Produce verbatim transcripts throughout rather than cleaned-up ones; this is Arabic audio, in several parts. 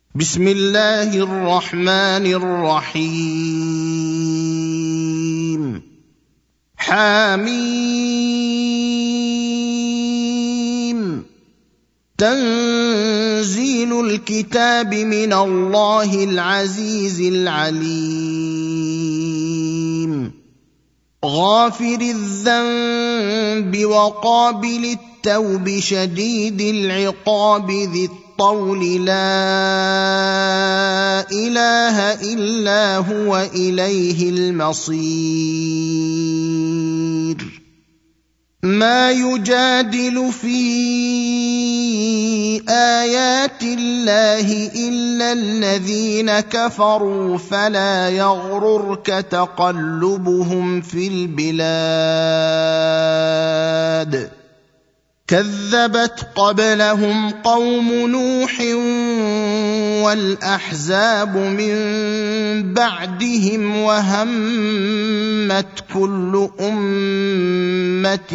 بسم الله الرحمن الرحيم. حميم. تنزيل الكتاب من الله العزيز العليم. غافر الذنب وقابل التوب شديد العقاب ذي الطول لا إله إلا هو إليه المصير. ما يجادل في آيات الله إلا الذين كفروا فلا يغررك تقلبهم في البلاد. كذبت قبلهم قوم نوح والأحزاب من بعدهم وهمت كل أمة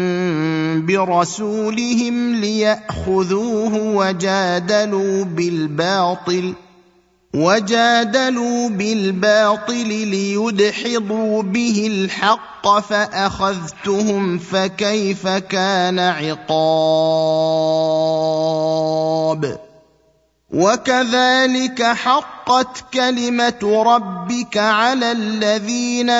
برسولهم ليأخذوه وجادلوا بالباطل وجادلوا بالباطل ليدحضوا به الحق فأخذتهم فكيف كان عقاب. وكذلك حقت كلمة ربك على الذين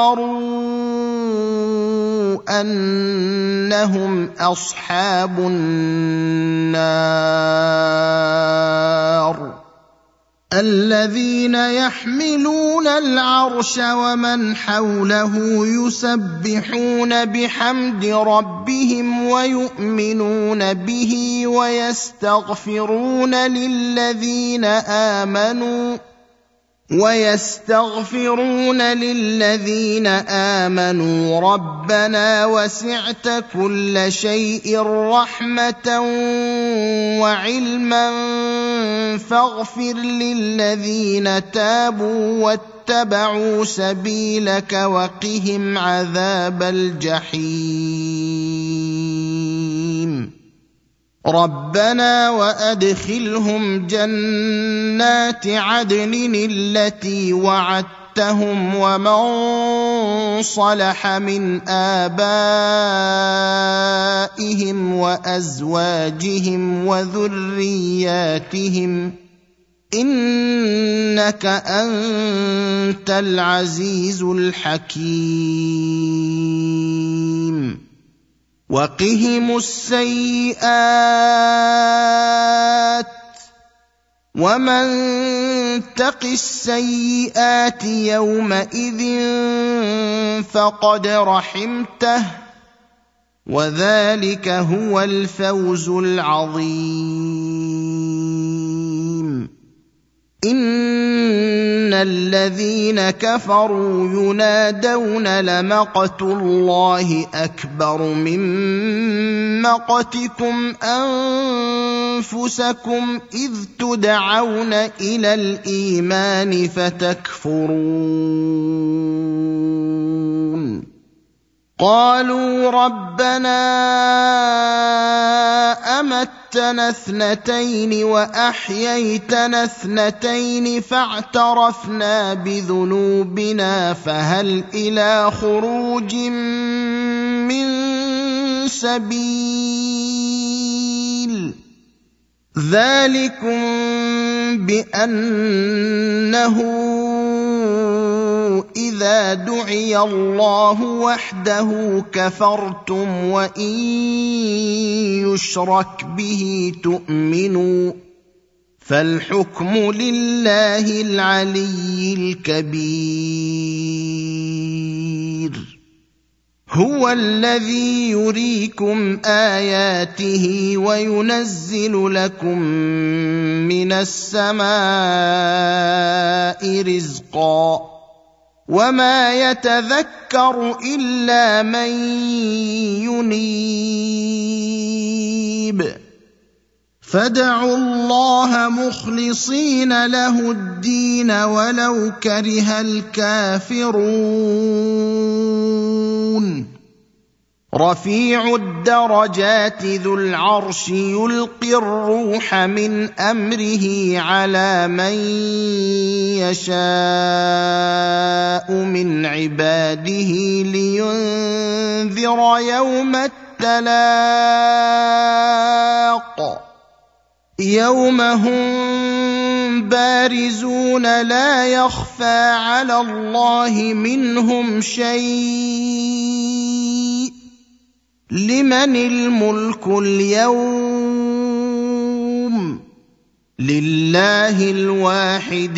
كفروا أنهم أصحاب النار. الذين يحملون العرش ومن حوله يسبحون بحمد ربهم ويؤمنون به ويستغفرون للذين آمنوا ويستغفرون للذين آمنوا ربنا وسعت كل شيء رحمة وعلما فاغفر للذين تابوا واتبعوا سبيلك وقهم عذاب الجحيم. ربنا وأدخلهم جنات عدن التي وعدتهم ومن صلح من آبائهم وأزواجهم وذرياتهم إنك أنت العزيز الحكيم. وقهم السيئات ومن تق السيئات يومئذ فقد رحمته وذلك هو الفوز العظيم. إن الذين كفروا ينادون لمقت الله أكبر من مقتكم أنفسكم إذ تدعون إلى الإيمان فتكفرون. قالوا ربنا أمتنا اثنتين وأحييتنا اثنتين فاعترفنا بذنوبنا فهل إلى خروج من سبيل. ذلكم بأنه إذا دعي الله وحده كفرتم وإن يشرك به تؤمنوا فالحكم لله العلي الكبير. هو الذي يريكم آياته وينزل لكم من السماء رزقا وما يتذكر إلا من ينيب. فادعوا الله مخلصين له الدين ولو كره الكافرون. رفيع الدرجات ذو العرش يلقي الروح من امره على من يشاء من عباده لينذر يوم التلاق يوم هم بارزون لا يخفى على الله منهم شيء لمن الملك اليوم لله الواحد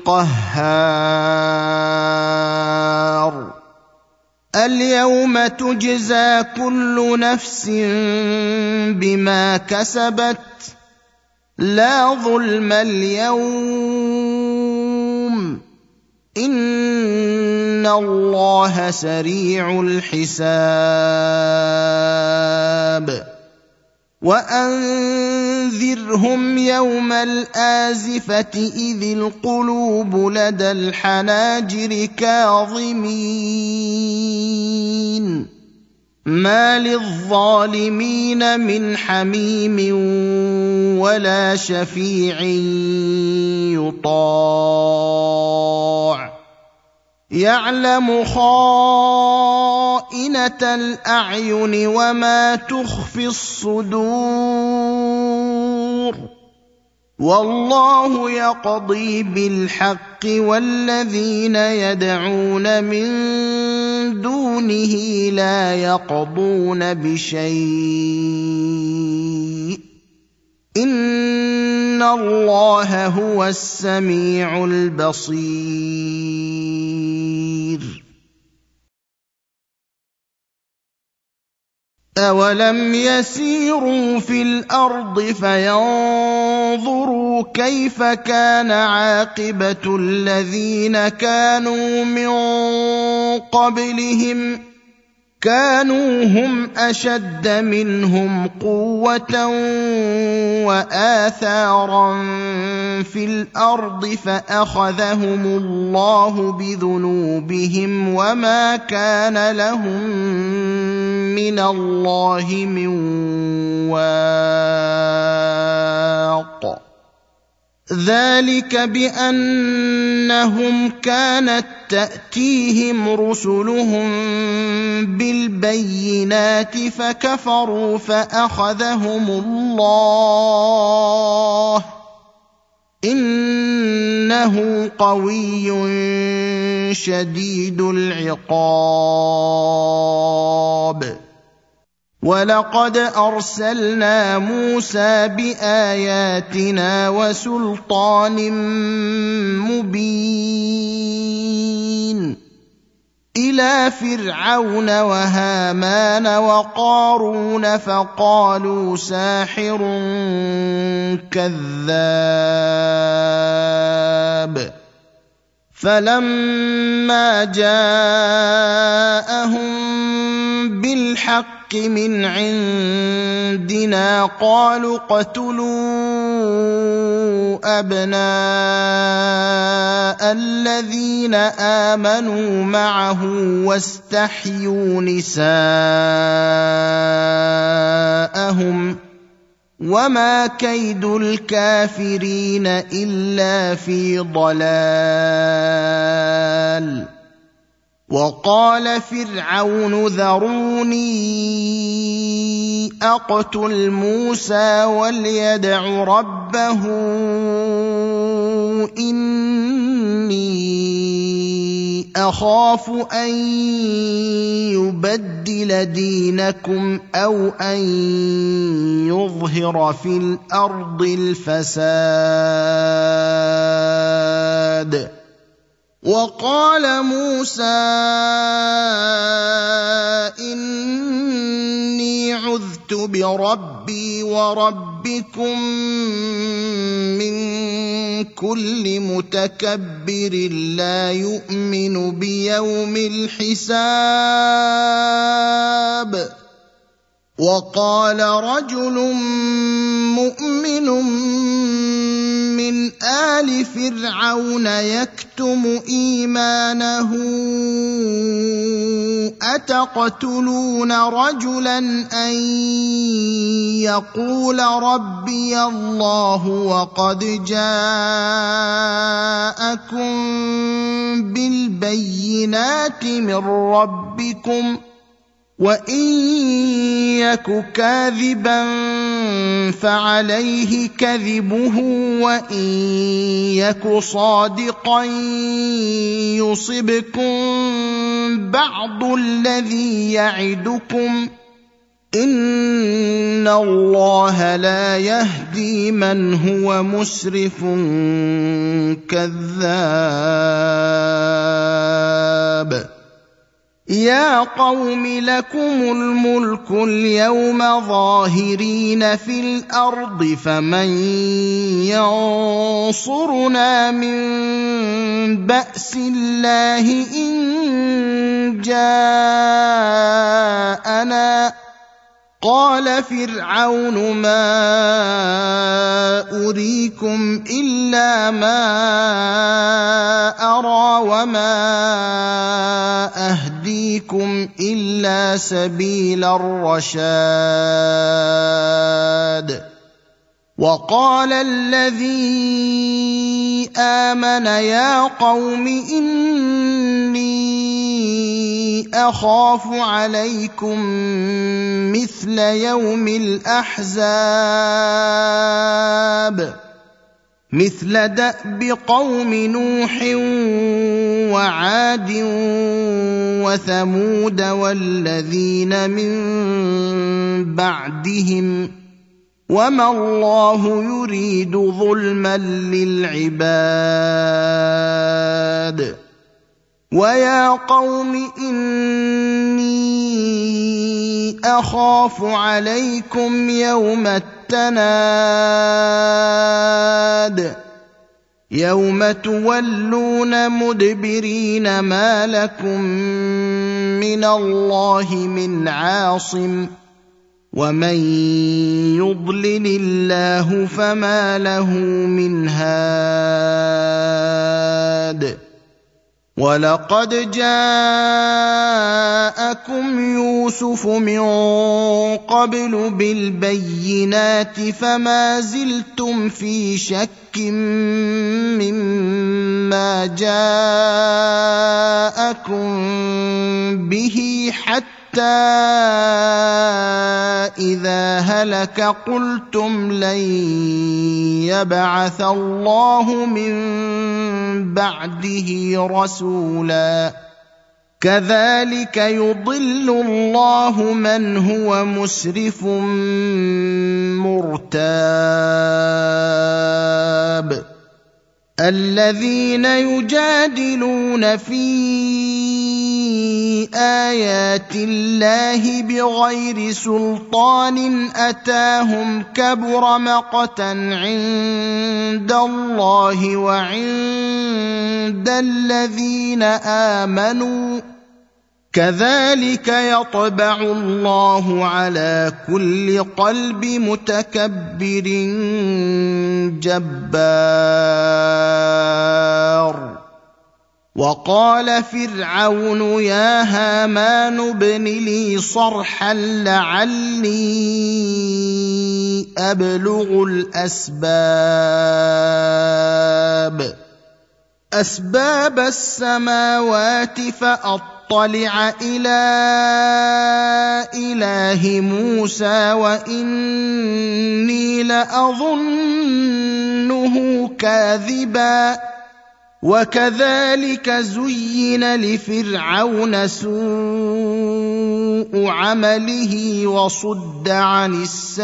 القهار اليوم تجزى كل نفس بما كسبت لا ظلم اليوم إن الله سريع الحساب وأنذرهم يوم الآزفة إذ القلوب لدى الحناجر كاظمين ما للظالمين من حميم ولا شفيع يطاع يعلم خائنة الأعين وما تخفي الصدور والله يقضي بالحق والذين يدعون من دونه لا يقضون بشيء إن الله هو السميع البصير أولم يسيروا في الأرض فينظروا كيف كان عاقبة الذين كانوا من قبلهم كانوا هم أشد منهم قوة وآثارا في الأرض فأخذهم الله بذنوبهم وما كان لهم من الله من واق ذلك بأنهم كانت تأتيهم رسلهم بالبينات فكفروا فأخذهم الله إنه قوي شديد العقاب ولقد أرسلنا موسى بآياتنا وسلطان مبين إلى فرعون وهامان وقارون فقالوا ساحر كذاب فلما جاءهم بالحق من عندنا قالوا اقتلوا أبناء الذين آمنوا معه واستحيوا نساءهم وما كيد الكافرين إلا في ضلال وقال فرعون ذروني أقتل موسى وليدع ربه إني أخاف أن يبدل دينكم أو أن يظهر في الأرض الفساد وقال موسى إني عذت بربي وربكم من كل متكبر لا يؤمن بيوم الحساب وقال رجل مؤمن من آل لفرعون يكتم إيمانه أتقتلون رجلا أن يقول ربي الله وقد جاءكم بالبينات من ربكم وإن يك كاذبا فعليه كذبه وإن يك صادقا يصبكم بعض الذي يعدكم إن الله لا يهدي من هو مسرف كذاب يا قوم لكم الملك اليوم ظاهرين في الأرض فمن ينصرنا من بأس الله إن جاءنا قال فرعون ما أريكم إلا ما أرى وما أهديكم إلا سبيل الرشاد وقال الذي آمن يا قوم إني أخاف عليكم مثل يوم الأحزاب مثل دأب قوم نوح وعاد وثمود والذين من بعدهم وما الله يريد ظلما للعباد ويا قوم إني أخاف عليكم يوم التناد يوم تولون مدبرين ما لكم من الله من عاصم ومن يضلل الله فما له من هاد ولقد جاءكم يوسف من قبل بالبينات فما زلتم في شك مما جاءكم به حتى إذا هلك قلتم لن يبعث الله من بعده رسولا كذلك يضل الله من هو مسرف مرتاب الذين يجادلون في آيات الله بغير سلطان أتاهم كبر مقتا عند الله وعند الذين آمنوا كذلك يطبع الله على كل قلب متكبر جبار وقال فرعون يا هامان ابن لي صرحا لعلي أبلغ الأسباب أسباب السماوات فأطلع إلى إله موسى وإني لأظنه كاذبا وكذلك زين لفرعون سوء عمله وصد عن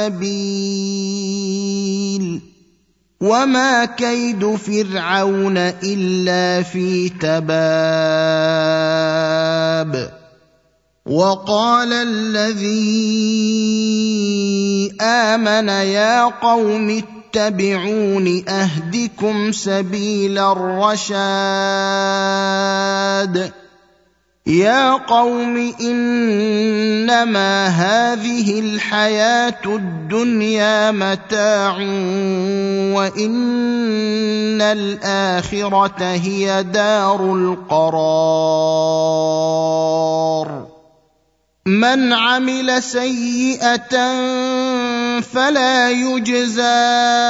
السبيل وما كيد فرعون إلا في تباب وقال الذي آمن يا قوم اتبعون أهدكم سبيل الرشاد يا قوم إنما هذه الحياة الدنيا متاع وإن الآخرة هي دار القرار من عمل سيئة فلا يجزى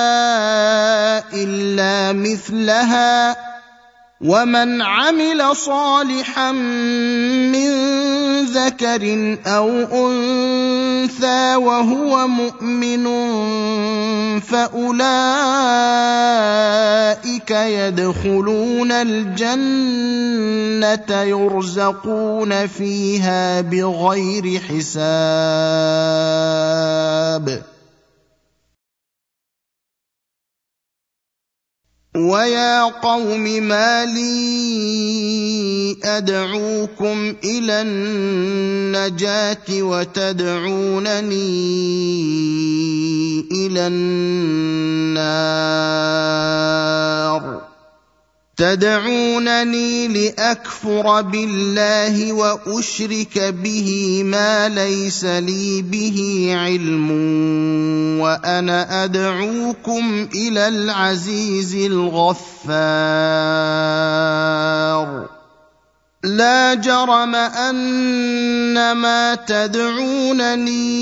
إلا مثلها ومن عمل صالحا من ذكر أو أنثى وهو مؤمن فأولئك يدخلون الجنة يرزقون فيها بغير حساب ويا قوم ما لي أدعوكم إلى النجاة وتدعونني إلى النار تدعونني لأكفر بالله وأشرك به ما ليس لي به علم وأنا أدعوكم إلى العزيز الغفار لا جرم أن ما تدعونني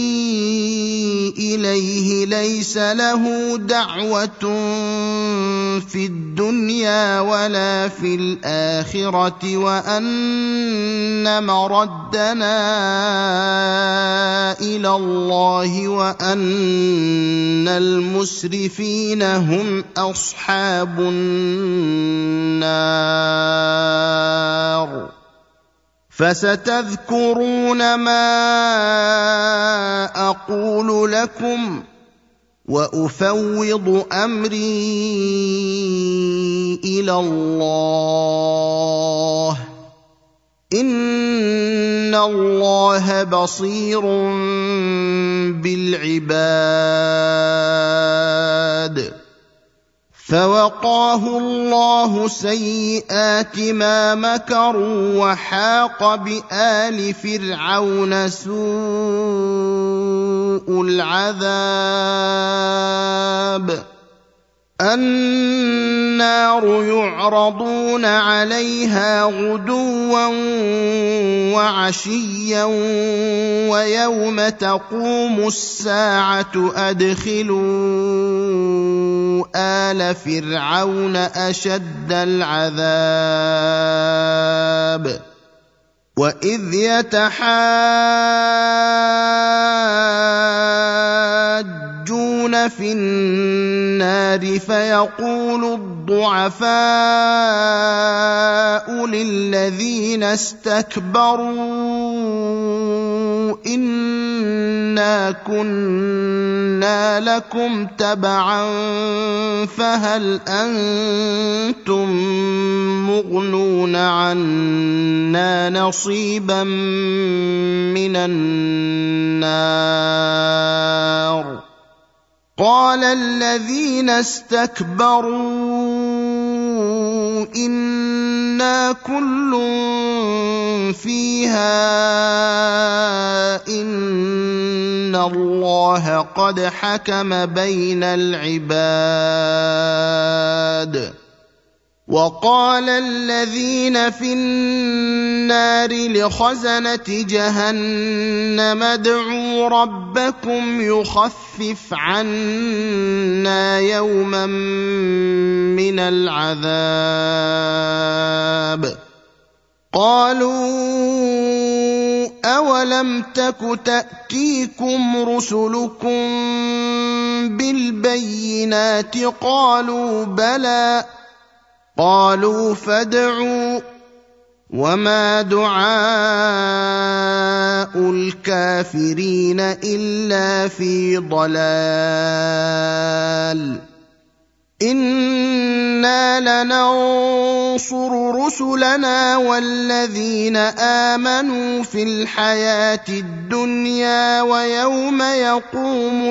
إليه ليس له دعوة في الدنيا ولا في الآخرة وأن مردنا إلى الله وأن المسرفين هم أصحاب النار فستذكرون ما أقول لكم وأفوض أمري إلى الله إن الله بصير بالعباد فوقاه الله سيئات ما مكروا وحاق بآل فرعون سوء العذاب النار يعرضون عليها غدوا وعشيا ويوم تقوم الساعة أدخلوا آل فرعون أشد العذاب وإذ يتحاجون في النار فيقول الضعفاء للذين استكبروا إنا كنا لكم تبعا فهل أنتم مغنون عنا نصيبا من النار قال الذين استكبروا إنا كل فيها إن الله قد حكم بين العباد وقال الذين في النار لخزنة جهنم ادعوا ربكم يخفف عنا يوما من العذاب قالوا أولم تك تأتيكم رسلكم بالبينات قالوا بلى قالوا فادعوا وما دعاء الكافرين إلا في ضلال إنا لننصر رسلنا والذين آمنوا في الحياة الدنيا ويوم يقوم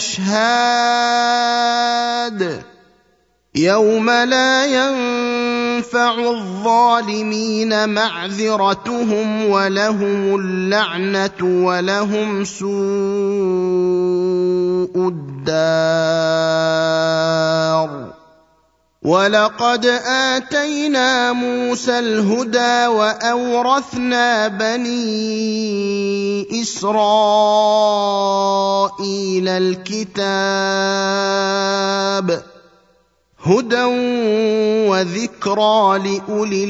الأشهاد يوم لا ينفع تنفع الظالمين معذرتهم ولهم اللعنة ولهم سوء الدار. ولقد آتينا موسى الهدى وأورثنا بني إسرائيل الكتاب هدى وذكرى لأولي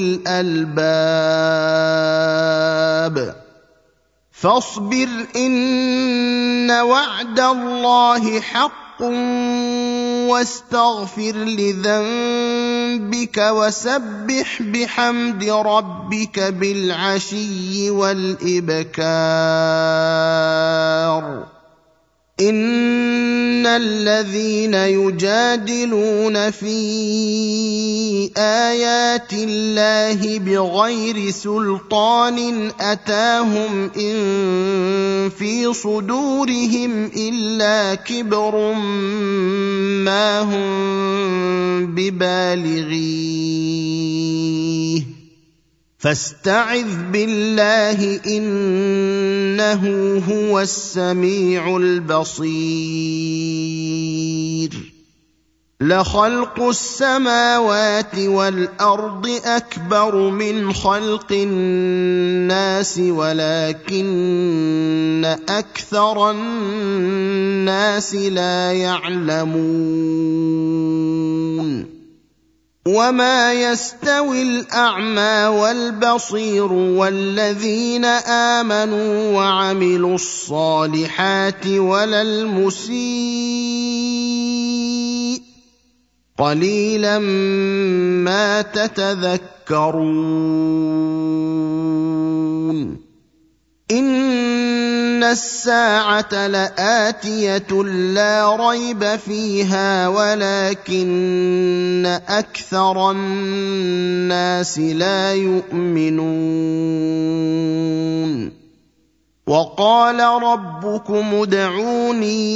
الألباب. فاصبر إن وعد الله حق واستغفر لذنبك وسبح بحمد ربك بالعشي والإبكار. إن الذين يجادلون في آيات الله بغير سلطان أتاهم إن في صدورهم إلا كبر ما هم ببالغيه فاستعذ بالله إنه هو السميع البصير. لخلق السماوات والأرض أكبر من خلق الناس ولكن أكثر الناس لا يعلمون. وما يستوي الأعمى والبصير والذين آمنوا وعملوا الصالحات ولا المسيء قليلا ما تتذكرون. إن الساعة لآتية لا ريب فيها ولكن أكثر الناس لا يؤمنون. وقال ربكم ادعوني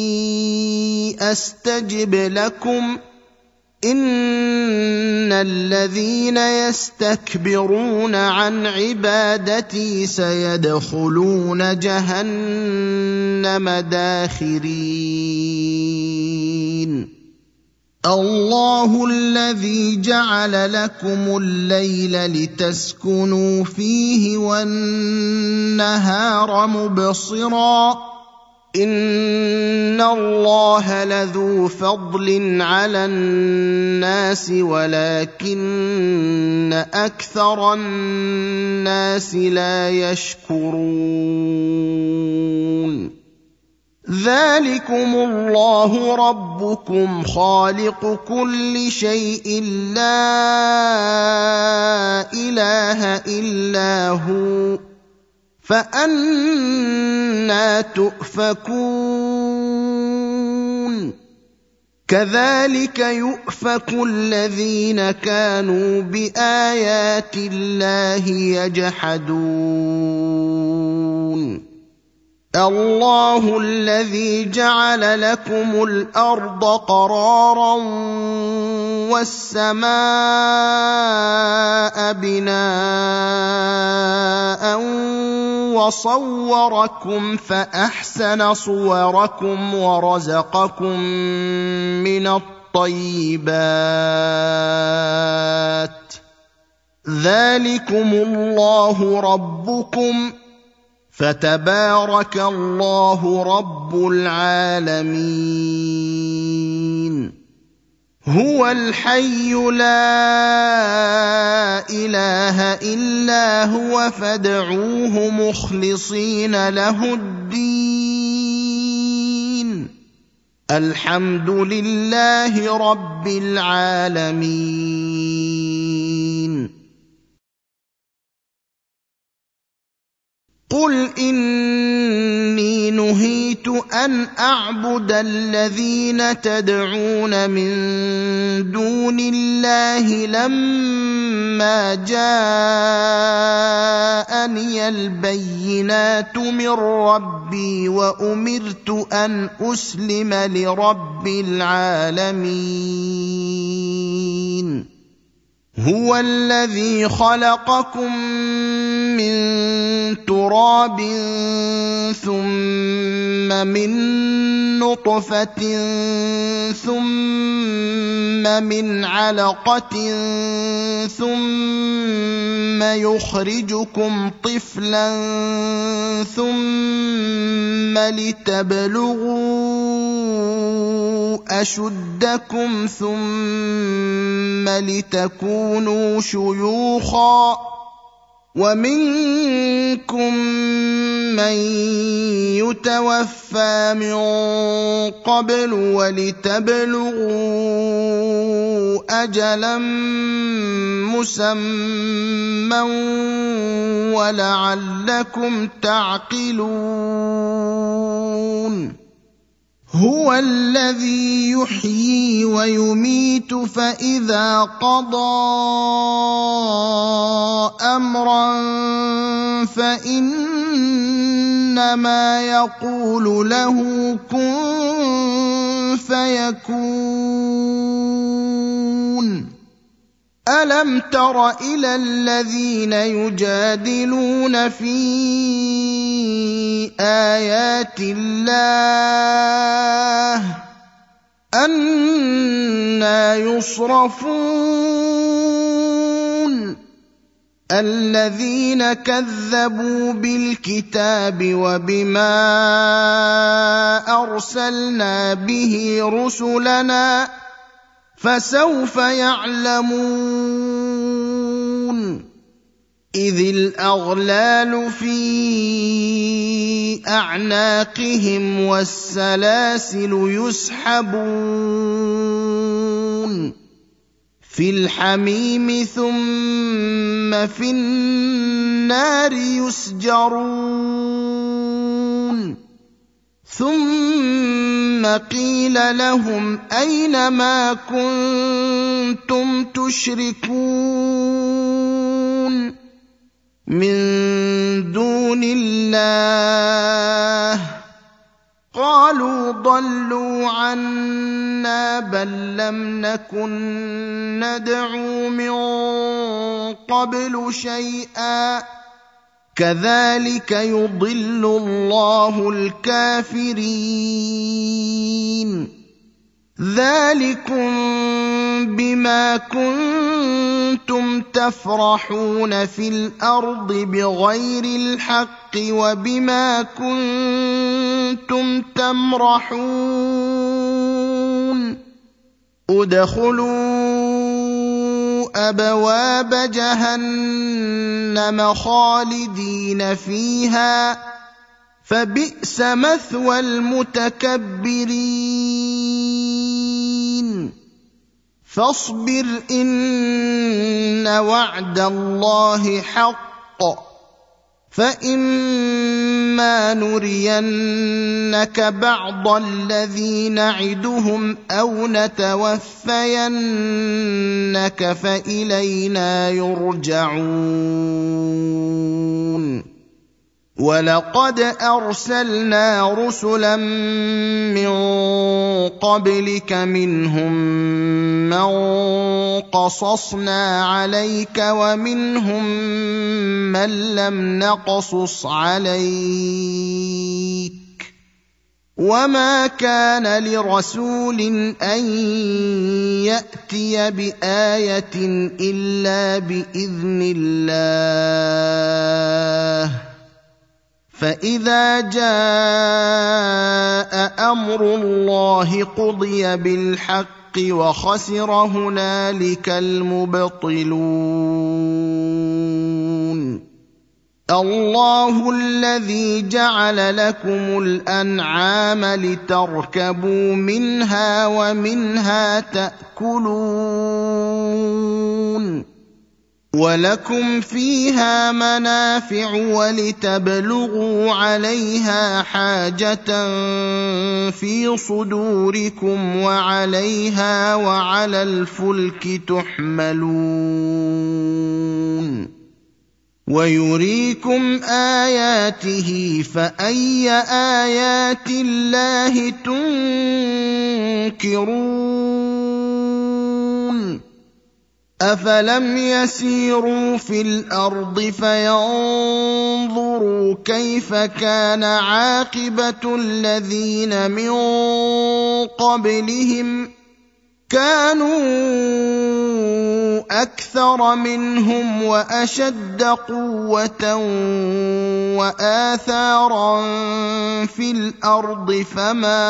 أستجب لكم إن الذين يستكبرون عن عبادتي سيدخلون جهنم داخرين. الله الذي جعل لكم الليل لتسكنوا فيه والنهار مبصرا إن الله لذو فضل على الناس ولكن أكثر الناس لا يشكرون. ذلكم الله ربكم خالق كل شيء لا إله إلا هو فأنى تؤفكون. كذلك يؤفك الذين كانوا بآيات الله يجحدون. الله الذي جعل لكم الأرض قرارا والسماء بناء وصوركم فأحسن صوركم ورزقكم من الطيبات. ذلكم الله ربكم فتبارك الله رب العالمين. هو الحي لا إله إلا هو فادعوه مخلصين له الدين الحمد لله رب العالمين. قل إني نهيت أن أعبد الذين تدعون من دون الله لما جاءني البينات من ربي وأمرت أن أسلم لرب العالمين. هو الذي خلقكم من تراب ثم من نطفة ثم من علقة ثم يخرجكم طفلا ثم لتبلغوا أشدكم ثم لتكونوا شيوخا ومنكم من يتوفى من قبل ولتبلغوا أجلا مسمى ولعلكم تعقلون هو الذي يحيي ويميت فإذا قضى أمرا فإنما يقول له كن فيكون ألم تر إلى الذين يجادلون في آيات الله أنى يصرفون الذين كذبوا بالكتاب وبما أرسلنا به رسلنا فسوف يعلمون إذ الأغلال في أعناقهم والسلاسل يسحبون في الحميم ثم في النار يسجرون ثم قيل لهم أين ما كنتم تشركون من دون الله قالوا ضلوا عنا بل لم نكن ندعو من قبل شيئا كذلك يضل الله الكافرين ذلكم بما كنتم تفرحون في الأرض بغير الحق وبما كنتم تمرحون ادخلوا أبواب جهنم خالدين فيها فبئس مثوى المتكبرين فاصبر إن وعد الله حق فإما نرينك بعض الذي نعدهم أو نتوفينك فإلينا يرجعون ولقد أرسلنا رسلا من قبلك منهم من قصصنا عليك ومنهم من لم نقصص عليك وما كان لرسول أن يأتي بآية إلا بإذن الله فإذا جاء أمر الله قضي بالحق وخسر هنالك المبطلون الله الذي جعل لكم الأنعام لتركبوا منها ومنها تأكلون ولكم فيها منافع ولتبلغوا عليها حاجة في صدوركم وعليها وعلى الفلك تحملون ويريكم آياته فأي آيات الله تنكرون أفلم يسيروا في الأرض فينظروا كيف كان عاقبة الذين من قبلهم كانوا أكثر منهم وأشد قوة وآثارا في الأرض فما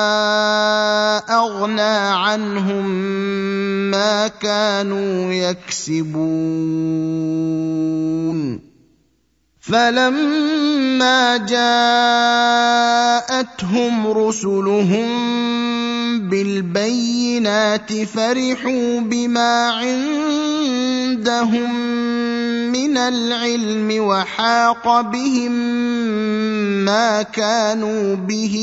أغنى عنهم ما كانوا يكسبون فلما جاءتهم رسلهم بالبينات فرحوا بما عندهم من العلم وحاق بهم ما كانوا به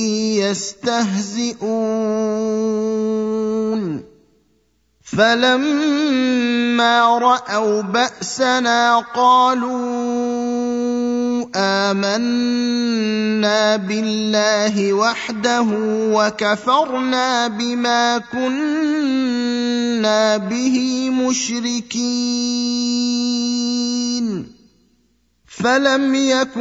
يستهزئون فلما رأوا بأسنا قالوا آمنا بالله وحده وكفرنا بما كنا به مشركين فلم يك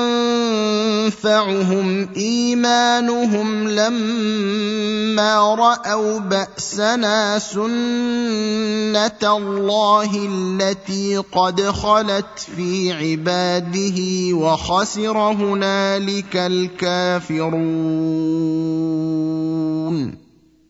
ينفعهم إيمانهم لما رأوا بأسنا سنة الله التي قد خلت في عباده وخسر هنالك الكافرون